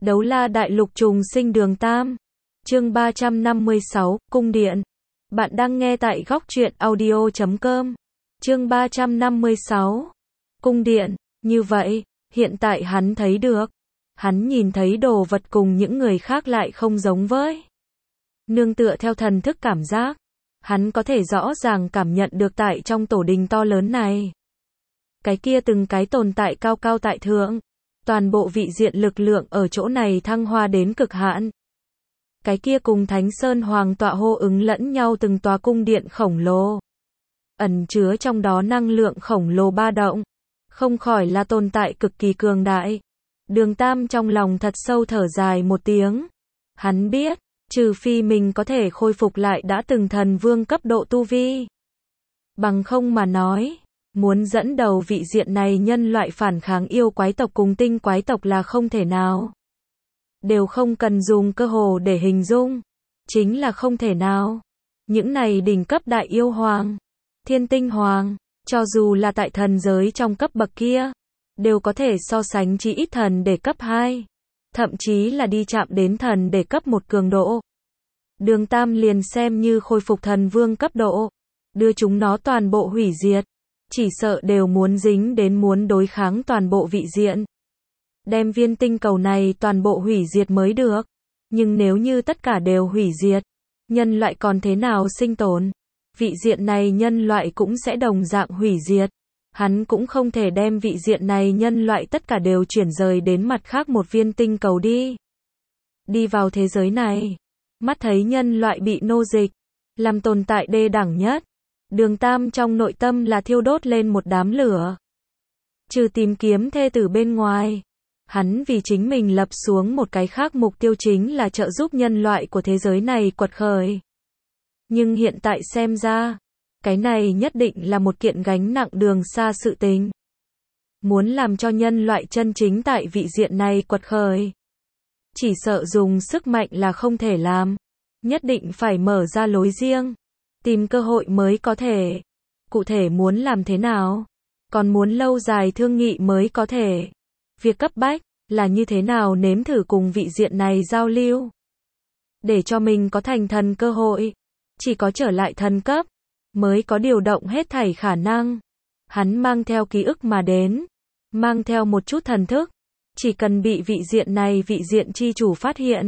Đấu la đại lục trùng sinh đường Tam. Chương 356, Cung điện. Bạn đang nghe tại góc truyện audio.com. Chương 356. Cung điện. Như vậy, hiện tại hắn thấy được. Hắn nhìn thấy đồ vật cùng những người khác lại không giống với. Nương tựa theo thần thức cảm giác, hắn có thể rõ ràng cảm nhận được tại trong tổ đình to lớn này. Cái kia từng cái tồn tại cao cao tại thượng. Toàn bộ vị diện lực lượng ở chỗ này thăng hoa đến cực hạn. Cái kia cùng Thánh Sơn Hoàng tọa hô ứng lẫn nhau từng tòa cung điện khổng lồ. Ẩn chứa trong đó năng lượng khổng lồ ba động. Không khỏi là tồn tại cực kỳ cường đại. Đường Tam trong lòng thật sâu thở dài một tiếng. Hắn biết, trừ phi mình có thể khôi phục lại đã từng thần vương cấp độ tu vi. Bằng không mà nói, muốn dẫn đầu vị diện này nhân loại phản kháng yêu quái tộc cùng tinh quái tộc là không thể nào. Đều không cần dùng cơ hồ để hình dung. Chính là không thể nào. Những này đỉnh cấp đại yêu hoàng, thiên tinh hoàng, cho dù là tại thần giới trong cấp bậc kia, đều có thể so sánh chỉ ít thần để cấp 2. Thậm chí là đi chạm đến thần để cấp 1 cường độ. Đường Tam liền xem như khôi phục thần vương cấp độ. Đưa chúng nó toàn bộ hủy diệt. Chỉ sợ đều muốn dính đến muốn đối kháng toàn bộ vị diện. Đem viên tinh cầu này toàn bộ hủy diệt mới được. Nhưng nếu như tất cả đều hủy diệt, nhân loại còn thế nào sinh tồn? Vị diện này nhân loại cũng sẽ đồng dạng hủy diệt. Hắn cũng không thể đem vị diện này nhân loại tất cả đều chuyển rời đến mặt khác một viên tinh cầu đi. Đi vào thế giới này, mắt thấy nhân loại bị nô dịch, làm tồn tại đê đẳng nhất. Đường Tam trong nội tâm là thiêu đốt lên một đám lửa. Trừ tìm kiếm thê tử bên ngoài, hắn vì chính mình lập xuống một cái khác mục tiêu chính là trợ giúp nhân loại của thế giới này quật khởi. Nhưng hiện tại xem ra, cái này nhất định là một kiện gánh nặng đường xa sự tình. Muốn làm cho nhân loại chân chính tại vị diện này quật khởi, chỉ sợ dùng sức mạnh là không thể làm. Nhất định phải mở ra lối riêng, tìm cơ hội mới có thể. Cụ thể muốn làm thế nào? Còn muốn lâu dài thương nghị mới có thể. Việc cấp bách là như thế nào nếm thử cùng vị diện này giao lưu. Để cho mình có thành thần cơ hội. Chỉ có trở lại thần cấp, mới có điều động hết thảy khả năng. Hắn mang theo ký ức mà đến. Mang theo một chút thần thức. Chỉ cần bị vị diện này vị diện chi chủ phát hiện.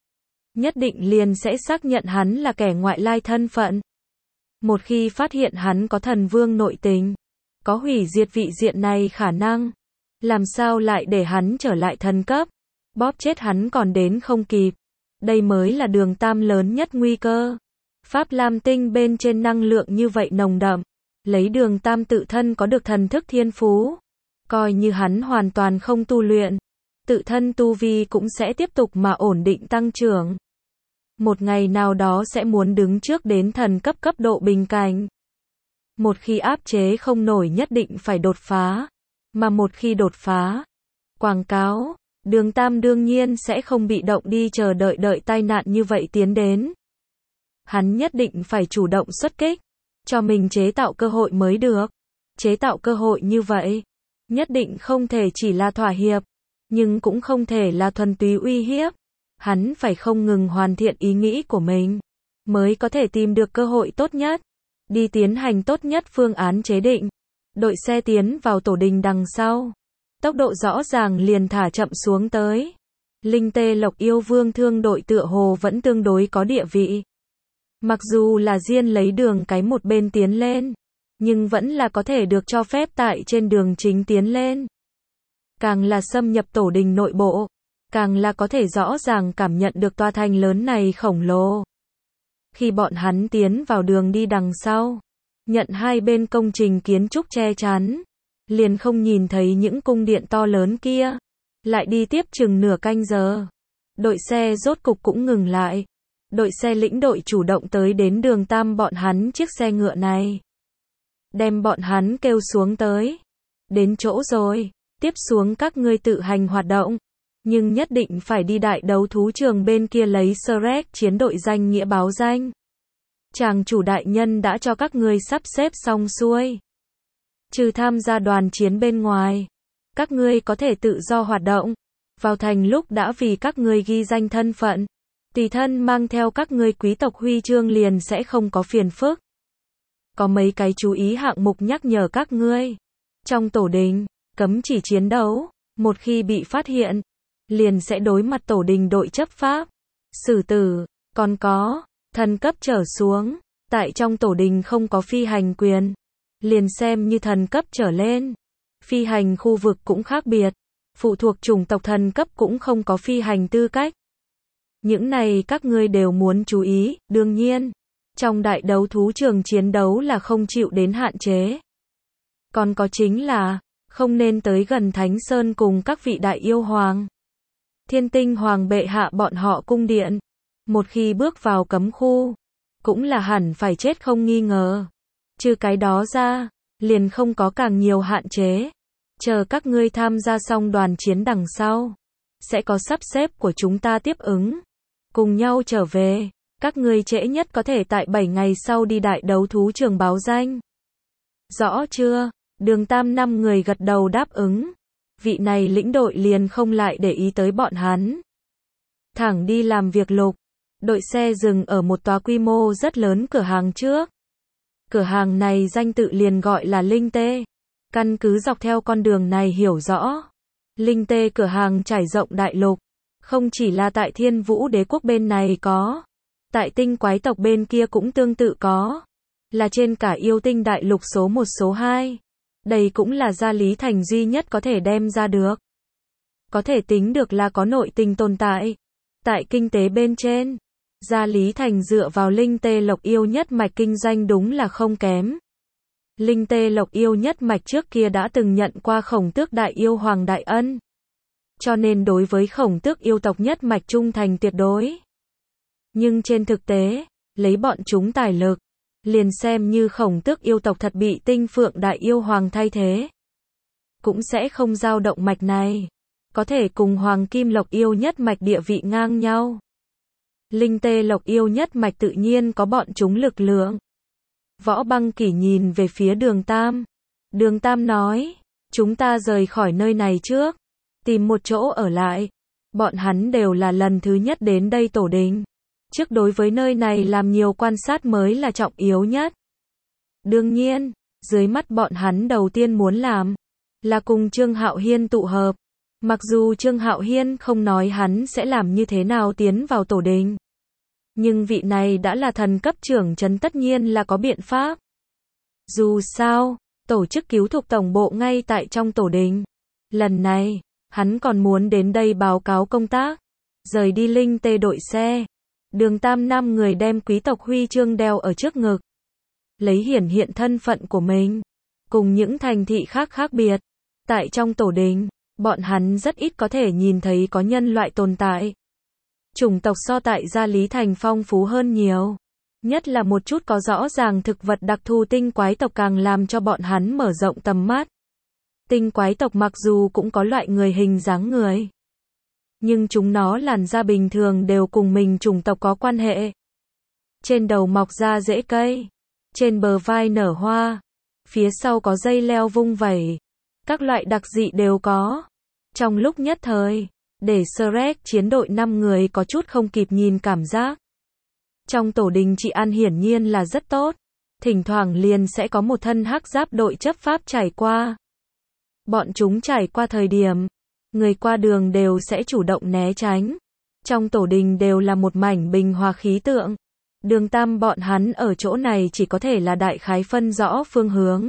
Nhất định liền sẽ xác nhận hắn là kẻ ngoại lai thân phận. Một khi phát hiện hắn có thần vương nội tình, có hủy diệt vị diện này khả năng, làm sao lại để hắn trở lại thần cấp, bóp chết hắn còn đến không kịp. Đây mới là đường Tam lớn nhất nguy cơ. Pháp Lam Tinh bên trên năng lượng như vậy nồng đậm, lấy đường Tam tự thân có được thần thức thiên phú, coi như hắn hoàn toàn không tu luyện, tự thân tu vi cũng sẽ tiếp tục mà ổn định tăng trưởng. Một ngày nào đó sẽ muốn đứng trước đến thần cấp cấp độ bình cảnh. Một khi áp chế không nổi nhất định phải đột phá. Mà một khi đột phá, quảng cáo, đường Tam đương nhiên sẽ không bị động đi chờ đợi tai nạn như vậy tiến đến. Hắn nhất định phải chủ động xuất kích, cho mình chế tạo cơ hội mới được. Chế tạo cơ hội như vậy, nhất định không thể chỉ là thỏa hiệp, nhưng cũng không thể là thuần túy uy hiếp. Hắn phải không ngừng hoàn thiện ý nghĩ của mình, mới có thể tìm được cơ hội tốt nhất, đi tiến hành tốt nhất phương án chế định. Đội xe tiến vào tổ đình đằng sau, tốc độ rõ ràng liền thả chậm xuống tới. Linh Tê Lộc yêu vương thương đội tựa hồ vẫn tương đối có địa vị. Mặc dù là riêng lấy đường cái một bên tiến lên, nhưng vẫn là có thể được cho phép tại trên đường chính tiến lên. Càng là xâm nhập tổ đình nội bộ, càng là có thể rõ ràng cảm nhận được tòa thành lớn này khổng lồ. Khi bọn hắn tiến vào đường đi đằng sau, nhận hai bên công trình kiến trúc che chắn, liền không nhìn thấy những cung điện to lớn kia. Lại đi tiếp chừng nửa canh giờ, đội xe rốt cục cũng ngừng lại. Đội xe lĩnh đội chủ động tới đến đường Tam bọn hắn chiếc xe ngựa này. Đem bọn hắn kêu xuống tới. Đến chỗ rồi, tiếp xuống các ngươi tự hành hoạt động. Nhưng nhất định phải đi đại đấu thú trường bên kia lấy Shrek chiến đội danh nghĩa báo danh. Chàng chủ đại nhân đã cho các ngươi sắp xếp xong xuôi. Trừ tham gia đoàn chiến bên ngoài, các ngươi có thể tự do hoạt động. Vào thành lúc đã vì các ngươi ghi danh thân phận, tùy thân mang theo các ngươi quý tộc huy chương liền sẽ không có phiền phức. Có mấy cái chú ý hạng mục nhắc nhở các ngươi. Trong tổ đình, cấm chỉ chiến đấu, một khi bị phát hiện, liền sẽ đối mặt tổ đình đội chấp pháp, xử tử, còn có, thần cấp trở xuống, tại trong tổ đình không có phi hành quyền, liền xem như thần cấp trở lên. Phi hành khu vực cũng khác biệt, phụ thuộc chủng tộc thần cấp cũng không có phi hành tư cách. Những này các ngươi đều muốn chú ý, đương nhiên, trong đại đấu thú trường chiến đấu là không chịu đến hạn chế. Còn có chính là, không nên tới gần Thánh Sơn cùng các vị đại yêu hoàng. Thiên tinh hoàng bệ hạ bọn họ cung điện. Một khi bước vào cấm khu, cũng là hẳn phải chết không nghi ngờ. Trừ cái đó ra, liền không có càng nhiều hạn chế. Chờ các ngươi tham gia xong đoàn chiến đằng sau, sẽ có sắp xếp của chúng ta tiếp ứng. Cùng nhau trở về, các ngươi trễ nhất có thể tại 7 ngày sau đi đại đấu thú trường báo danh. Rõ chưa? Đường Tam 5 người gật đầu đáp ứng. Vị này lĩnh đội liền không lại để ý tới bọn hắn. Thẳng đi làm việc lục. Đội xe dừng ở một tòa quy mô rất lớn cửa hàng trước. Cửa hàng này danh tự liền gọi là Linh Tê. Căn cứ dọc theo con đường này hiểu rõ. Linh Tê cửa hàng trải rộng đại lục. Không chỉ là tại Thiên Vũ Đế quốc bên này có. Tại tinh quái tộc bên kia cũng tương tự có. Là trên cả yêu tinh đại lục số 1 số 2. Đây cũng là Gia Lý Thành duy nhất có thể đem ra được. Có thể tính được là có nội tình tồn tại. Tại kinh tế bên trên, Gia Lý Thành dựa vào Linh Tê Lộc Yêu nhất mạch kinh doanh đúng là không kém. Linh Tê Lộc Yêu nhất mạch trước kia đã từng nhận qua Khổng Tước đại yêu hoàng đại ân. Cho nên đối với Khổng Tước yêu tộc nhất mạch trung thành tuyệt đối. Nhưng trên thực tế, lấy bọn chúng tài lực, liền xem như Khổng Tước yêu tộc thật bị Tinh Phượng đại yêu hoàng thay thế, cũng sẽ không dao động mạch này. Có thể cùng Hoàng Kim Lộc Yêu nhất mạch địa vị ngang nhau. Linh Tê Lộc Yêu nhất mạch tự nhiên có bọn chúng lực lượng. Võ Băng Kỷ nhìn về phía Đường Tam. Đường Tam nói, chúng ta rời khỏi nơi này trước, tìm một chỗ ở lại. Bọn hắn đều là lần thứ nhất đến đây tổ đình. Trước đối với nơi này làm nhiều quan sát mới là trọng yếu nhất. Đương nhiên, dưới mắt bọn hắn đầu tiên muốn làm, là cùng Trương Hạo Hiên tụ hợp. Mặc dù Trương Hạo Hiên không nói hắn sẽ làm như thế nào tiến vào tổ đình. Nhưng vị này đã là thần cấp trưởng trấn tất nhiên là có biện pháp. Dù sao, tổ chức cứu thục tổng bộ ngay tại trong tổ đình. Lần này, hắn còn muốn đến đây báo cáo công tác. Rời đi Linh Tê đội xe. Đường Tam 5 người đem quý tộc huy chương đeo ở trước ngực. Lấy hiển hiện thân phận của mình. Cùng những thành thị khác khác biệt. Tại trong tổ đình, bọn hắn rất ít có thể nhìn thấy có nhân loại tồn tại. Chủng tộc so tại Gia Lý Thành phong phú hơn nhiều. Nhất là một chút có rõ ràng thực vật đặc thù tinh quái tộc càng làm cho bọn hắn mở rộng tầm mắt. Tinh quái tộc mặc dù cũng có loại người hình dáng người, nhưng chúng nó làn da bình thường đều cùng mình chủng tộc có quan hệ. Trên đầu mọc ra rễ cây, trên bờ vai nở hoa, phía sau có dây leo vung vẩy. Các loại đặc dị đều có. Trong lúc nhất thời, để Shrek chiến đội 5 người có chút không kịp nhìn cảm giác. Trong tổ đình trị an hiển nhiên là rất tốt. Thỉnh thoảng liền sẽ có một thân hắc giáp đội chấp pháp trải qua. Bọn chúng trải qua thời điểm, người qua đường đều sẽ chủ động né tránh. Trong tổ đình đều là một mảnh bình hòa khí tượng. Đường Tam bọn hắn ở chỗ này chỉ có thể là đại khái phân rõ phương hướng.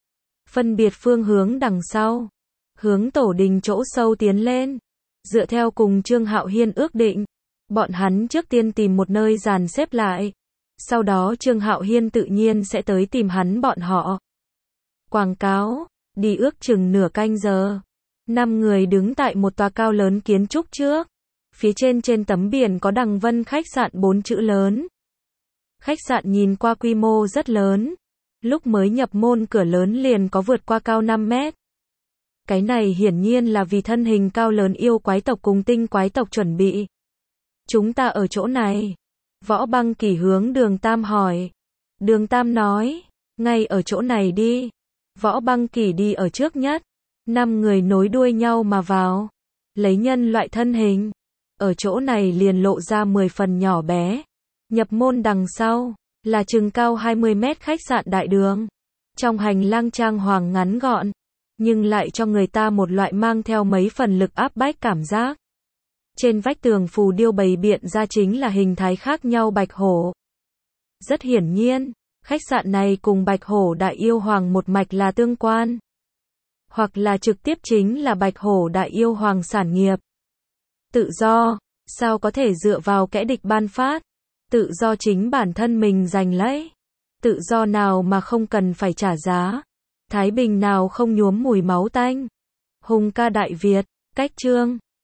Phân biệt phương hướng đằng sau, hướng tổ đình chỗ sâu tiến lên. Dựa theo cùng Trương Hạo Hiên ước định, bọn hắn trước tiên tìm một nơi dàn xếp lại. Sau đó Trương Hạo Hiên tự nhiên sẽ tới tìm hắn bọn họ. Quảng cáo, đi ước chừng nửa canh giờ. 5 người đứng tại một tòa cao lớn kiến trúc trước. Phía trên tấm biển có Đằng Vân khách sạn 4 chữ lớn. Khách sạn nhìn qua quy mô rất lớn. Lúc mới nhập môn cửa lớn liền có vượt qua cao 5 mét. Cái này hiển nhiên là vì thân hình cao lớn yêu quái tộc cùng tinh quái tộc chuẩn bị. Chúng ta ở chỗ này. Võ Băng Kỷ hướng Đường Tam hỏi. Đường Tam nói, ngay ở chỗ này đi. Võ Băng Kỷ đi ở trước nhất. 5 người nối đuôi nhau mà vào. lấy nhân loại thân hình. Ở chỗ này liền lộ ra 10 phần nhỏ bé. Nhập môn đằng sau, là chừng cao 20 mét khách sạn đại đường. Trong hành lang trang hoàng ngắn gọn, nhưng lại cho người ta một loại mang theo mấy phần lực áp bách cảm giác. Trên vách tường phù điêu bày biện ra chính là hình thái khác nhau bạch hổ. Rất hiển nhiên, khách sạn này cùng bạch hổ đại yêu hoàng một mạch là tương quan. Hoặc là trực tiếp chính là bạch hổ đại yêu hoàng sản nghiệp. Tự do, sao có thể dựa vào kẻ địch ban phát? Tự do chính bản thân mình giành lấy. Tự do nào mà không cần phải trả giá? Thái bình nào không nhuốm mùi máu tanh? Hùng ca Đại Việt, cách chương